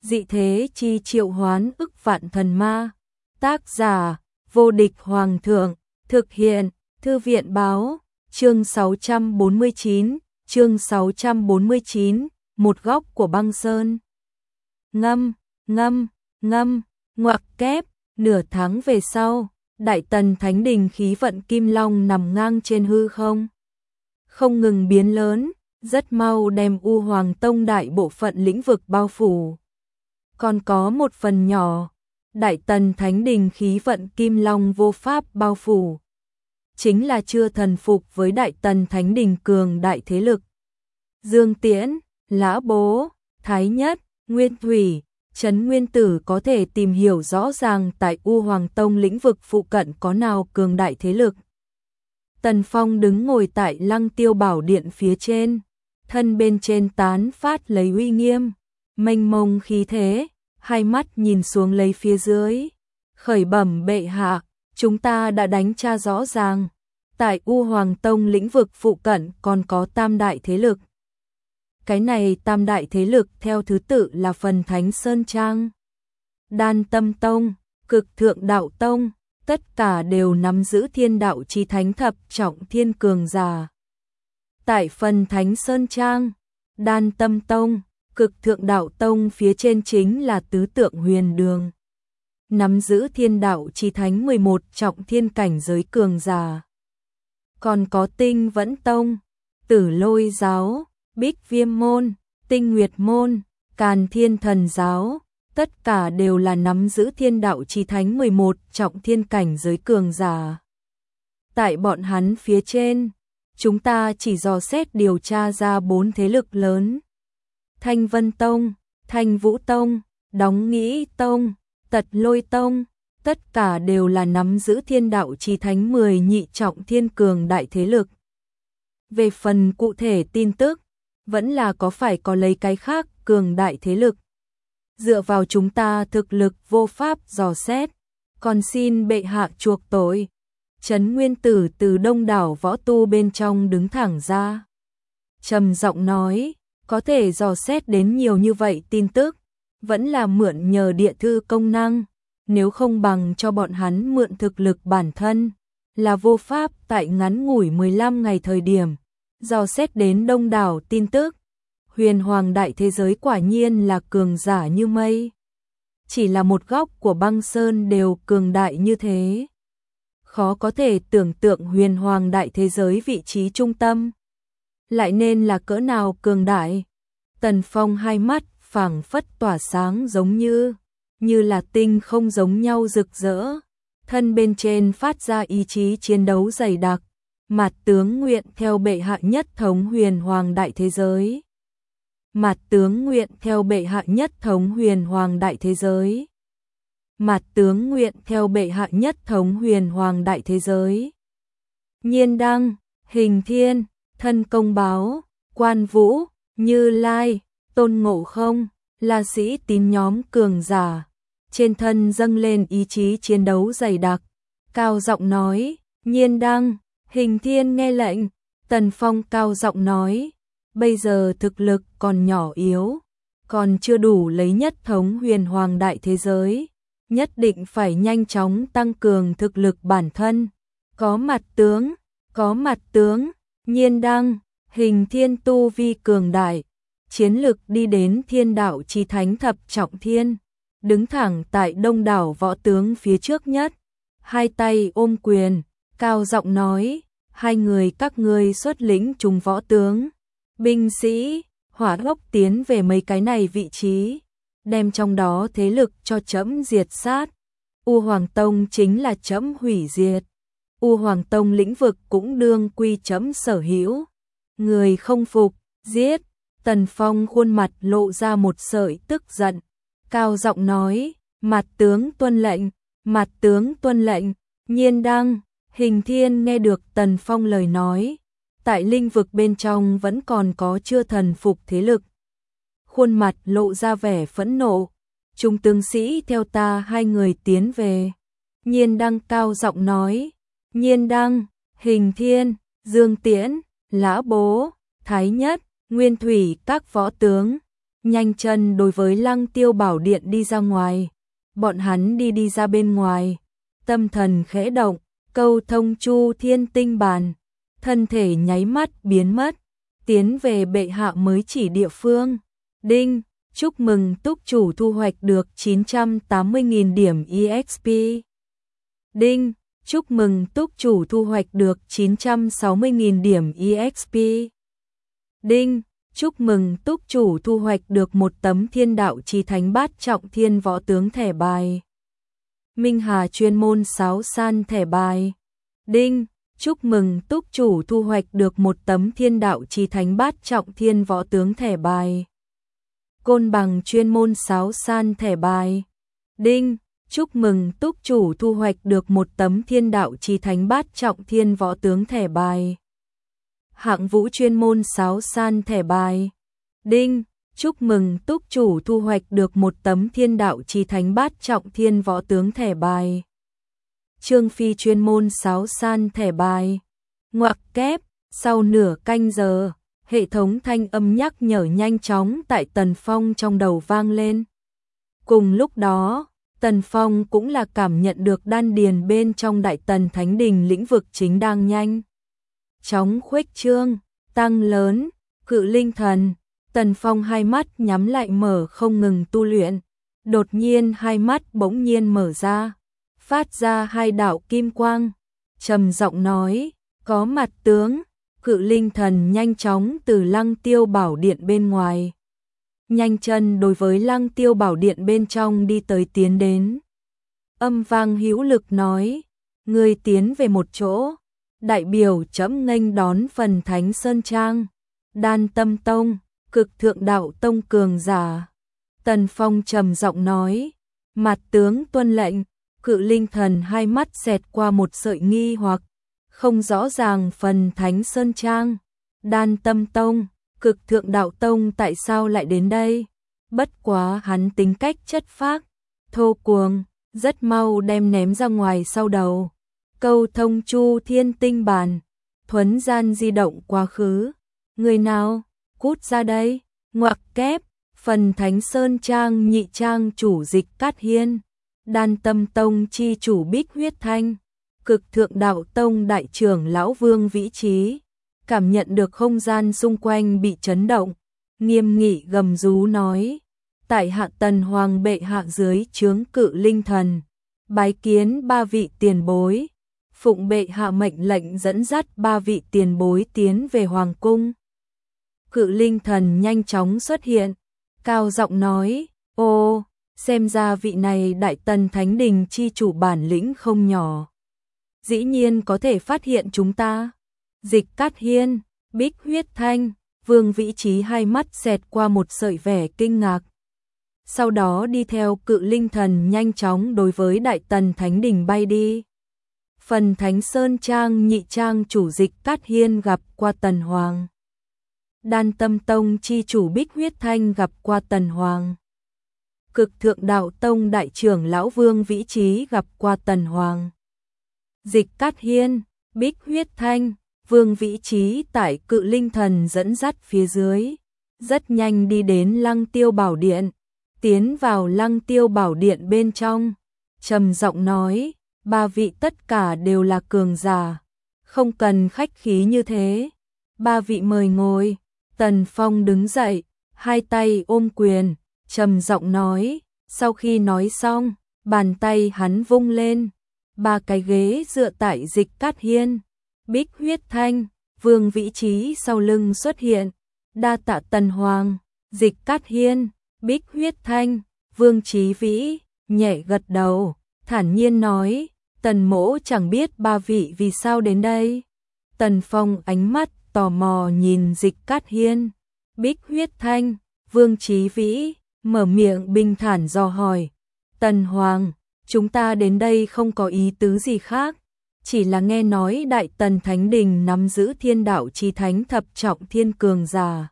dị thế chi triệu hoán ức vạn thần ma. Tác giả, vô địch hoàng thượng, thực hiện, thư viện báo, chương 649, một góc của băng sơn. Ngâm, ngoặc kép, nửa tháng về sau, Đại Tần Thánh Đình khí vận Kim Long nằm ngang trên hư không. Không ngừng biến lớn, rất mau đem U Hoàng Tông đại bộ phận lĩnh vực bao phủ. Còn có một phần nhỏ, Đại Tần Thánh Đình khí vận Kim Long vô pháp bao phủ. Chính là chưa thần phục với Đại Tần Thánh Đình cường đại thế lực. Dương Tiễn, Lã Bố, Thái Nhất, Nguyên Thủy, Trấn Nguyên Tử có thể tìm hiểu rõ ràng tại U Hoàng Tông lĩnh vực phụ cận có nào cường đại thế lực. Tần Phong đứng ngồi tại Lăng Tiêu Bảo Điện phía trên, thân bên trên tán phát lấy uy nghiêm, mênh mông khí thế, hai mắt nhìn xuống lấy phía dưới. Khởi bẩm bệ hạ, chúng ta đã đánh tra rõ ràng, tại U Hoàng Tông lĩnh vực phụ cận còn có tam đại thế lực. Cái này tam đại thế lực theo thứ tự là Phần Thánh Sơn Trang, Đan Tâm Tông, Cực Thượng Đạo Tông, tất cả đều nắm giữ thiên đạo chi thánh thập trọng thiên cường giả. Tại Phần Thánh Sơn Trang, Đan Tâm Tông, Cực Thượng Đạo Tông phía trên chính là Tứ Tượng Huyền Đường, nắm giữ thiên đạo chi thánh 11 trọng thiên cảnh giới cường giả. Còn có Tinh Vẫn Tông, Tử Lôi Giáo, Bích Viêm Môn, Tinh Nguyệt Môn, Càn Thiên Thần Giáo, tất cả đều là nắm giữ thiên đạo chi thánh 11 trọng thiên cảnh giới cường giả. Tại bọn hắn phía trên, chúng ta chỉ dò xét điều tra ra 4 thế lực lớn. Thanh Vân Tông, Thanh Vũ Tông, Đóng Nghĩ Tông, Tật Lôi Tông, tất cả đều là nắm giữ thiên đạo chi thánh 10 nhị trọng thiên cường đại thế lực. Về phần cụ thể tin tức, vẫn là có phải có lấy cái khác cường đại thế lực. Dựa vào chúng ta thực lực vô pháp dò xét, còn xin bệ hạ chuộc tội. Trấn Nguyên Tử từ đông đảo võ tu bên trong đứng thẳng ra, trầm giọng nói, có thể dò xét đến nhiều như vậy tin tức, vẫn là mượn nhờ địa thư công năng, nếu không bằng cho bọn hắn mượn thực lực bản thân, là vô pháp tại ngắn ngủi 15 ngày thời điểm, dò xét đến đông đảo tin tức. Huyền Hoàng đại thế giới quả nhiên là cường giả như mây. Chỉ là một góc của băng sơn đều cường đại như thế. Khó có thể tưởng tượng Huyền Hoàng đại thế giới vị trí trung tâm lại nên là cỡ nào cường đại. Tần Phong hai mắt phảng phất tỏa sáng giống như là tinh không giống nhau rực rỡ. Thân bên trên phát ra ý chí chiến đấu dày đặc. Mạt tướng nguyện theo bệ hạ nhất thống Huyền Hoàng đại thế giới. Mạt tướng nguyện theo bệ hạ nhất thống Huyền Hoàng đại thế giới. Mạt tướng nguyện theo bệ hạ nhất thống Huyền Hoàng đại thế giới. Nhiên Đăng, Hình Thiên, Thân Công Báo, Quan Vũ, Như Lai, Tôn Ngộ Không, là sĩ tín nhóm cường giả. Trên thân dâng lên ý chí chiến đấu dày đặc. Cao giọng nói, Nhiên Đăng, Hình Thiên nghe lệnh. Tần Phong cao giọng nói, bây giờ thực lực còn nhỏ yếu, còn chưa đủ lấy nhất thống Huyền Hoàng đại thế giới, nhất định phải nhanh chóng tăng cường thực lực bản thân. Có mặt tướng, Nhiên Đăng, Hình Thiên tu vi cường đại, chiến lực đi đến thiên đạo chi thánh thập trọng thiên, đứng thẳng tại đông đảo võ tướng phía trước nhất, hai tay ôm quyền, cao giọng nói, hai người các ngươi xuất lĩnh chúng võ tướng, binh sĩ, hỏa tốc tiến về mấy cái này vị trí, đem trong đó thế lực cho trẫm diệt sát. U Hoàng Tông chính là trẫm hủy diệt. U Hoàng Tông lĩnh vực cũng đương quy trẫm sở hữu. Người không phục, giết. Tần Phong khuôn mặt lộ ra một sợi tức giận, cao giọng nói, Mạt tướng tuân lệnh, Mạt tướng tuân lệnh. Nhiên Đăng, Hình Thiên nghe được Tần Phong lời nói, tại linh vực bên trong vẫn còn có chưa thần phục thế lực. Khuôn mặt lộ ra vẻ phẫn nộ, chúng tướng sĩ theo ta hai người tiến về. Nhiên Đăng cao giọng nói, Nhiên Đăng, Hình Thiên, Dương Tiễn, Lã Bố, Thái Nhất, Nguyên Thủy các võ tướng, nhanh chân đối với Lăng Tiêu Bảo Điện đi ra ngoài. Bọn hắn đi ra bên ngoài, tâm thần khẽ động, câu thông Chu Thiên Tinh Bàn, thân thể nháy mắt biến mất, tiến về bệ hạ mới chỉ địa phương. Đinh, chúc mừng túc chủ thu hoạch được 980.000 điểm EXP. Đinh, chúc mừng túc chủ thu hoạch được 960.000 điểm EXP. Đinh, chúc mừng túc chủ thu hoạch được một tấm Thiên Đạo Chí Thánh Bát Trọng Thiên Võ Tướng thẻ bài. Minh Hà chuyên môn sáo san thẻ bài. Đinh, chúc mừng túc chủ thu hoạch được một tấm Thiên Đạo Chí Thánh Bát Trọng Thiên Võ Tướng thẻ bài. Côn Bằng chuyên môn sáo san thẻ bài. Đinh, chúc mừng túc chủ thu hoạch được một tấm Thiên Đạo Chí Thánh Bát Trọng Thiên Võ Tướng thẻ bài. Hạng Vũ chuyên môn sáo san thẻ bài. Đinh, chúc mừng túc chủ thu hoạch được một tấm Thiên Đạo Chí Thánh Bát Trọng Thiên Võ Tướng thẻ bài. Trương Phi chuyên môn sáo san thẻ bài. Ngoặc kép, sau nửa canh giờ, hệ thống thanh âm nhắc nhở nhanh chóng tại Tần Phong trong đầu vang lên. Cùng lúc đó, Tần Phong cũng là cảm nhận được đan điền bên trong Đại Tần Thánh Đình lĩnh vực chính đang nhanh chóng khuếch trương, tăng lớn. Cự linh thần, Tần Phong hai mắt nhắm lại mở không ngừng tu luyện, đột nhiên hai mắt bỗng nhiên mở ra, phát ra hai đạo kim quang, trầm giọng nói, có mặt tướng. Cự linh thần nhanh chóng từ Lăng Tiêu Bảo Điện bên ngoài, nhanh chân đối với Lăng Tiêu Bảo Điện bên trong đi tới tiến đến. Âm vang hữu lực nói, người tiến về một chỗ, đại biểu chấm nghênh đón Phần Thánh Sơn Trang, Đan Tâm Tông, Cực Thượng Đạo Tông cường giả. Tần Phong trầm giọng nói, mặt tướng tuân lệnh. Cự linh thần hai mắt xẹt qua một sợi nghi hoặc, không rõ ràng Phần Thánh Sơn Trang, Đan Tâm Tông, Cực Thượng Đạo Tông tại sao lại đến đây. Bất quá hắn tính cách chất phác, thô cuồng, rất mau đem ném ra ngoài sau đầu. Câu thông Chu Thiên Tinh Bàn, thuấn gian di động quá khứ. Người nào, cút ra đây. Ngoặc kép, Phần Thánh Sơn Trang nhị trang chủ Dịch Cát Hiên, Đan Tâm Tông chi chủ Bích Huyết Thanh, Cực Thượng Đạo Tông đại trưởng lão Vương Vĩ Trí, cảm nhận được không gian xung quanh bị chấn động, nghiêm nghị gầm rú nói, tại hạ Tần Hoàng bệ hạ dưới trướng Cự linh thần, bái kiến ba vị tiền bối, phụng bệ hạ mệnh lệnh dẫn dắt ba vị tiền bối tiến về hoàng cung. Cự linh thần nhanh chóng xuất hiện, cao giọng nói, ô, xem ra vị này Đại Tần Thánh Đình chi chủ bản lĩnh không nhỏ, dĩ nhiên có thể phát hiện chúng ta. Dịch Cát Hiên, Bích Huyết Thanh, Vương Vĩ Trí hai mắt xẹt qua một sợi vẻ kinh ngạc. Sau đó đi theo Cự linh thần nhanh chóng đối với Đại Tần Thánh Đình bay đi. Phần Thánh Sơn Trang nhị trang chủ Dịch Cát Hiên gặp qua Tần Hoàng. Đan Tâm Tông chi chủ Bích Huyết Thanh gặp qua Tần Hoàng. Cực Thượng Đạo Tông đại trưởng lão Vương Vĩ Trí gặp qua Tần Hoàng. Dịch Cát Hiên, Bích Huyết Thanh, Vương Vĩ Trí tại Cự linh thần dẫn dắt phía dưới, rất nhanh đi đến Lăng Tiêu Bảo Điện, tiến vào Lăng Tiêu Bảo Điện bên trong, trầm giọng nói, ba vị tất cả đều là cường giả, không cần khách khí như thế, ba vị mời ngồi. Tần Phong đứng dậy, hai tay ôm quyền, trầm giọng nói, sau khi nói xong, bàn tay hắn vung lên, ba cái ghế dựa tại Dịch Cát Hiên, Bích Huyết Thanh, Vương Vĩ Trí sau lưng xuất hiện, đa tạ Tần Hoàng. Dịch Cát Hiên, Bích Huyết Thanh, Vương Chí Vĩ nhẹ gật đầu, thản nhiên nói, Tần mỗ chẳng biết ba vị vì sao đến đây. Tần Phong ánh mắt tò mò nhìn Dịch Cát Hiên, Bích Huyết Thanh, Vương Chí Vĩ, mở miệng bình thản dò hỏi, Tần Hoàng, chúng ta đến đây không có ý tứ gì khác, chỉ là nghe nói Đại Tần Thánh Đình nắm giữ Thiên Đạo Chí Thánh thập trọng thiên cường giả,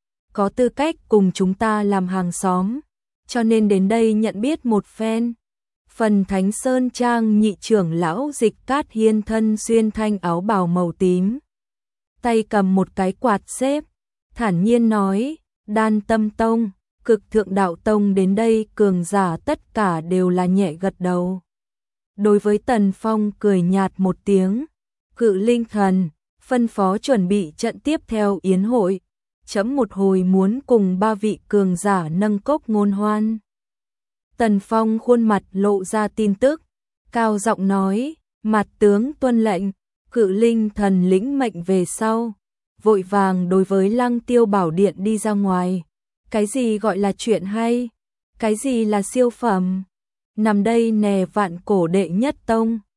có tư cách cùng chúng ta làm hàng xóm, cho nên đến đây nhận biết một phen. Phần Thánh Sơn Trang nhị trưởng lão Dịch Cát Hiên thân xuyên thanh áo bào màu tím, tay cầm một cái quạt xếp, thản nhiên nói, Đan Tâm Tông, Cực thượng đạo tông đến đây cường giả tất cả đều là nhẹ gật đầu. Đối với Tần Phong cười nhạt một tiếng, Cự Linh Thần, phân phó chuẩn bị trận tiếp theo yến hội, chấm một hồi muốn cùng 3 vị cường giả nâng cốc ngôn hoan. Tần Phong khuôn mặt lộ ra tin tức, cao giọng nói, mặt tướng tuân lệnh. Cự Linh Thần lĩnh mệnh về sau, vội vàng đối với Lăng Tiêu Bảo Điện đi ra ngoài. Cái gì gọi là chuyện hay? Cái gì là siêu phẩm? Nằm đây nè vạn cổ đệ nhất tông.